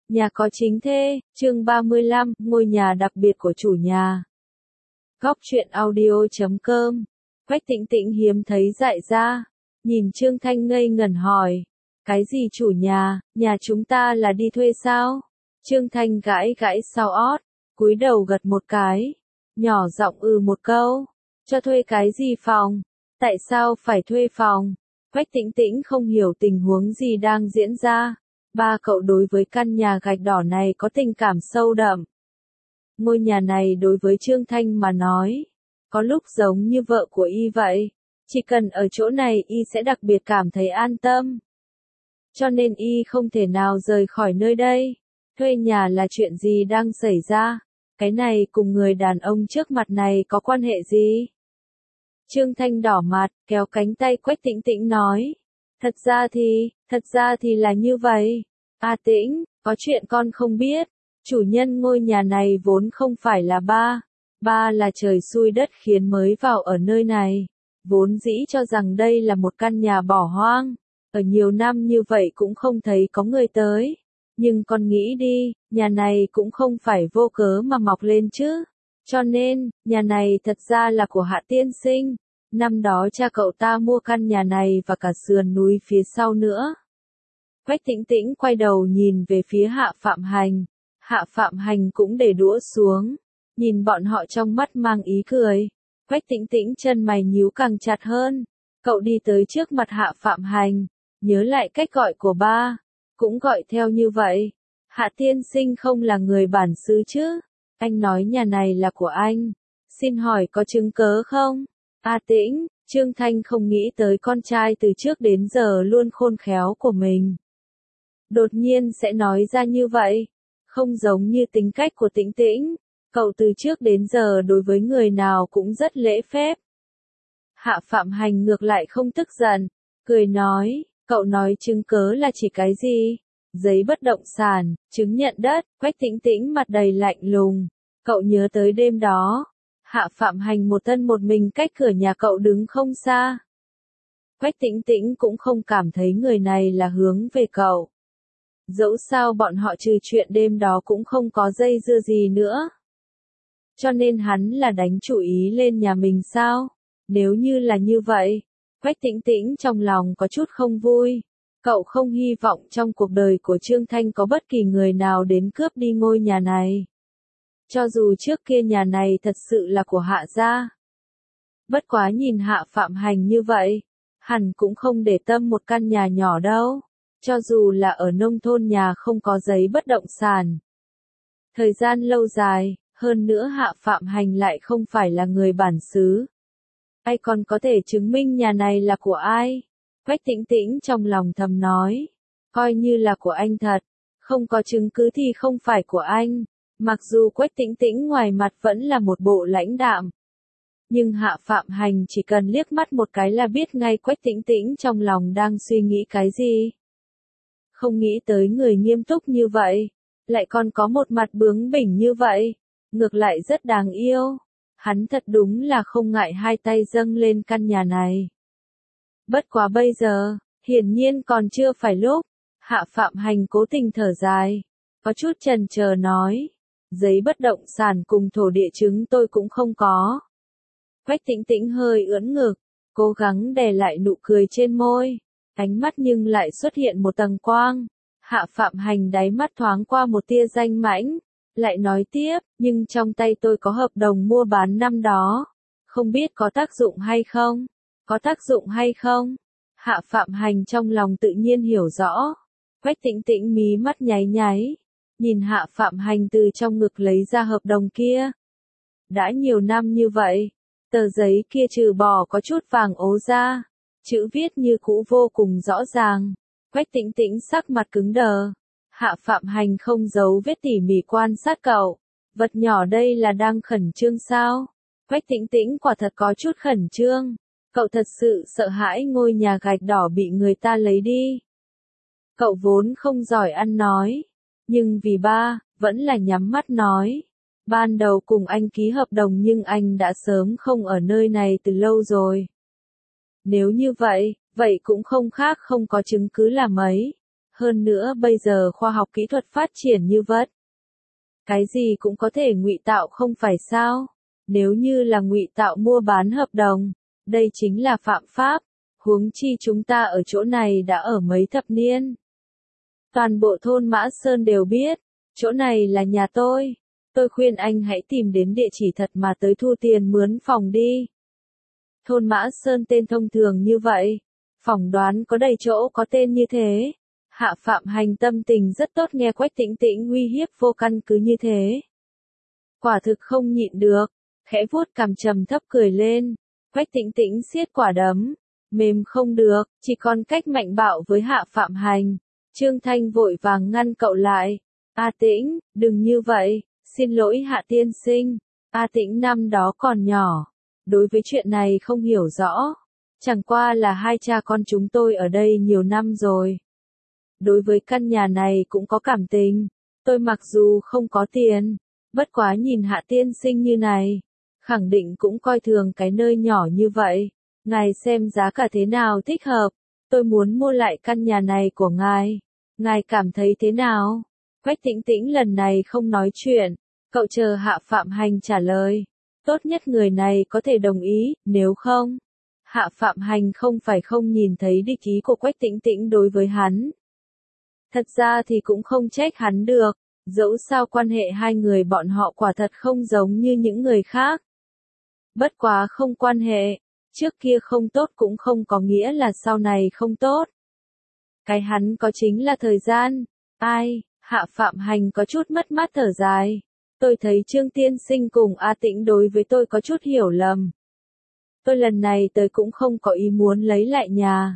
Nhà có chính thê, chương 35, ngôi nhà đặc biệt của chủ nhà. Góc truyện audio.com. Quách Tĩnh Tĩnh hiếm thấy dại ra, nhìn Trương Thanh ngây ngẩn hỏi, cái gì chủ nhà chúng ta là đi thuê sao? Trương Thanh gãi gãi sau ót, cúi đầu gật một cái, nhỏ giọng một câu, cho thuê cái gì phòng? Tại sao phải thuê phòng? Quách Tĩnh Tĩnh không hiểu tình huống gì đang diễn ra. Ba cậu đối với căn nhà gạch đỏ này có tình cảm sâu đậm. Ngôi nhà này đối với Trương Thanh mà nói, có lúc giống như vợ của y vậy. Chỉ cần ở chỗ này y sẽ đặc biệt cảm thấy an tâm. Cho nên y không thể nào rời khỏi nơi đây. Thuê nhà là chuyện gì đang xảy ra? Cái này cùng người đàn ông trước mặt này có quan hệ gì? Trương Thanh đỏ mặt, kéo cánh tay Quách Tĩnh Tĩnh nói. Thật ra thì là như vậy. Tĩnh, có chuyện con không biết. Chủ nhân ngôi nhà này vốn không phải là ba. Ba là trời xui đất khiến mới vào ở nơi này. Vốn dĩ cho rằng đây là một căn nhà bỏ hoang. Ở nhiều năm như vậy cũng không thấy có người tới. Nhưng con nghĩ đi, nhà này cũng không phải vô cớ mà mọc lên chứ. Cho nên, nhà này thật ra là của Hạ tiên sinh. Năm đó cha cậu ta mua căn nhà này và cả sườn núi phía sau nữa. Quách Tĩnh Tĩnh quay đầu nhìn về phía Hạ Phạm Hành. Hạ Phạm Hành cũng để đũa xuống. Nhìn bọn họ trong mắt mang ý cười. Quách Tĩnh Tĩnh chân mày nhíu càng chặt hơn. Cậu đi tới trước mặt Hạ Phạm Hành. Nhớ lại cách gọi của ba. Cũng gọi theo như vậy. Hạ tiên sinh không là người bản xứ chứ. Anh nói nhà này là của anh. Xin hỏi có chứng cớ không? Tĩnh, Trương Thanh không nghĩ tới con trai từ trước đến giờ luôn khôn khéo của mình. Đột nhiên sẽ nói ra như vậy. Không giống như tính cách của Tĩnh Tĩnh. Cậu từ trước đến giờ đối với người nào cũng rất lễ phép. Hạ Phạm Hành ngược lại không tức giận. Cười nói, cậu nói chứng cớ là chỉ cái gì? Giấy bất động sản, chứng nhận đất. Quách Tĩnh Tĩnh mặt đầy lạnh lùng. Cậu nhớ tới đêm đó. Hạ Phạm Hành một thân một mình cách cửa nhà cậu đứng không xa. Quách Tĩnh Tĩnh cũng không cảm thấy người này là hướng về cậu. Dẫu sao bọn họ trừ chuyện đêm đó cũng không có dây dưa gì nữa. Cho nên hắn là đánh chủ ý lên nhà mình sao? Nếu như là như vậy, Quách Tĩnh Tĩnh trong lòng có chút không vui. Cậu không hy vọng trong cuộc đời của Trương Thanh có bất kỳ người nào đến cướp đi ngôi nhà này. Cho dù trước kia nhà này thật sự là của Hạ gia. Bất quá nhìn Hạ Phạm Hành như vậy, hẳn cũng không để tâm một căn nhà nhỏ đâu. Cho dù là ở nông thôn nhà không có giấy bất động sản. Thời gian lâu dài, hơn nữa Hạ Phạm Hành lại không phải là người bản xứ. Ai còn có thể chứng minh nhà này là của ai? Quách Tĩnh Tĩnh trong lòng thầm nói. Coi như là của anh thật. Không có chứng cứ thì không phải của anh. Mặc dù Quách Tĩnh Tĩnh ngoài mặt vẫn là một bộ lãnh đạm. Nhưng Hạ Phạm Hành chỉ cần liếc mắt một cái là biết ngay Quách Tĩnh Tĩnh trong lòng đang suy nghĩ cái gì. Không nghĩ tới người nghiêm túc như vậy. Lại còn có một mặt bướng bỉnh như vậy. Ngược lại rất đáng yêu. Hắn thật đúng là không ngại hai tay dâng lên căn nhà này. Bất quá bây giờ, hiển nhiên còn chưa phải lúc. Hạ Phạm Hành cố tình thở dài. Có chút chần chờ nói. Giấy bất động sản cùng thổ địa chứng tôi cũng không có. Quách Tĩnh Tĩnh hơi ưỡn ngực. Cố gắng đè lại nụ cười trên môi. Ánh mắt nhưng lại xuất hiện một tầng quang. Hạ Phạm Hành đáy mắt thoáng qua một tia danh mãnh. Lại nói tiếp, nhưng trong tay tôi có hợp đồng mua bán năm đó. Không biết có tác dụng hay không? Có tác dụng hay không? Hạ Phạm Hành trong lòng tự nhiên hiểu rõ. Quách Tĩnh Tĩnh mí mắt nháy nháy. Nhìn Hạ Phạm Hành từ trong ngực lấy ra hợp đồng kia. Đã nhiều năm như vậy. Tờ giấy kia trừ bỏ có chút vàng ố ra. Chữ viết như cũ vô cùng rõ ràng. Quách Tĩnh Tĩnh sắc mặt cứng đờ. Hạ Phạm Hành không giấu vết tỉ mỉ quan sát cậu. Vật nhỏ đây là đang khẩn trương sao? Quách Tĩnh Tĩnh quả thật có chút khẩn trương. Cậu thật sự sợ hãi ngôi nhà gạch đỏ bị người ta lấy đi. Cậu vốn không giỏi ăn nói. Nhưng vì ba, vẫn là nhắm mắt nói. Ban đầu cùng anh ký hợp đồng nhưng anh đã sớm không ở nơi này từ lâu rồi. Nếu như vậy, vậy cũng không khác không có chứng cứ là mấy. Hơn nữa bây giờ khoa học kỹ thuật phát triển như vậy. Cái gì cũng có thể ngụy tạo không phải sao? Nếu như là ngụy tạo mua bán hợp đồng, đây chính là phạm pháp, huống chi chúng ta ở chỗ này đã ở mấy thập niên. Toàn bộ thôn Mã Sơn đều biết, chỗ này là nhà tôi. Tôi khuyên anh hãy tìm đến địa chỉ thật mà tới thu tiền mướn phòng đi. Thôn Mã Sơn tên thông thường như vậy, phỏng đoán có đầy chỗ có tên như thế. Hạ Phạm Hành tâm tình rất tốt nghe Quách Tĩnh Tĩnh uy hiếp vô căn cứ như thế. Quả thực không nhịn được, khẽ vuốt cằm trầm thấp cười lên. Quách Tĩnh Tĩnh siết quả đấm, mềm không được, chỉ còn cách mạnh bạo với Hạ Phạm Hành. Trương Thanh vội vàng ngăn cậu lại. A Tĩnh, đừng như vậy, xin lỗi Hạ tiên sinh. A Tĩnh năm đó còn nhỏ, đối với chuyện này không hiểu rõ. Chẳng qua là hai cha con chúng tôi ở đây nhiều năm rồi. Đối với căn nhà này cũng có cảm tình. Tôi mặc dù không có tiền, bất quá nhìn Hạ tiên sinh như này, khẳng định cũng coi thường cái nơi nhỏ như vậy. Ngài xem giá cả thế nào thích hợp, tôi muốn mua lại căn nhà này của ngài. Ngài cảm thấy thế nào? Quách Tĩnh Tĩnh lần này không nói chuyện, cậu chờ Hạ Phạm Hành trả lời. Tốt nhất người này có thể đồng ý, nếu không, Hạ Phạm Hành không phải không nhìn thấy địch ý của Quách Tĩnh Tĩnh đối với hắn. Thật ra thì cũng không trách hắn được, dẫu sao quan hệ hai người bọn họ quả thật không giống như những người khác. Bất quá không quan hệ, trước kia không tốt cũng không có nghĩa là sau này không tốt. Cái hắn có chính là thời gian. Ai, Hạ Phạm Hành có chút mất mát thở dài. Tôi thấy Trương tiên sinh cùng A Tĩnh đối với tôi có chút hiểu lầm. Tôi lần này tới cũng không có ý muốn lấy lại nhà.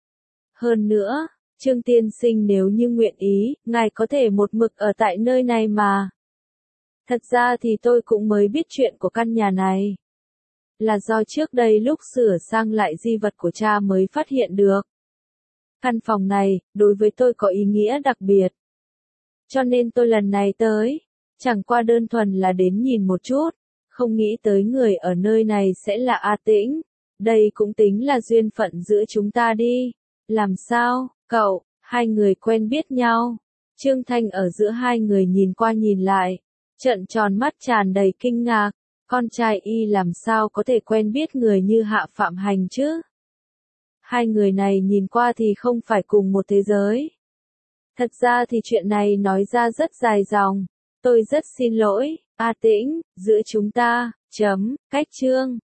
Hơn nữa, Trương tiên sinh nếu như nguyện ý, ngài có thể một mực ở tại nơi này mà. Thật ra thì tôi cũng mới biết chuyện của căn nhà này. Là do trước đây lúc sửa sang lại di vật của cha mới phát hiện được. Căn phòng này, đối với tôi có ý nghĩa đặc biệt. Cho nên tôi lần này tới, chẳng qua đơn thuần là đến nhìn một chút, không nghĩ tới người ở nơi này sẽ là A Tĩnh. Đây cũng tính là duyên phận giữa chúng ta đi. Làm sao, cậu, hai người quen biết nhau. Trương Thanh ở giữa hai người nhìn qua nhìn lại, trợn tròn mắt tràn đầy kinh ngạc. Con trai y làm sao có thể quen biết người như Hạ Phạm Hành chứ? Hai người này nhìn qua thì không phải cùng một thế giới. Thật ra thì chuyện này nói ra rất dài dòng. Tôi rất xin lỗi, A Tĩnh, giữa chúng ta, cách chương.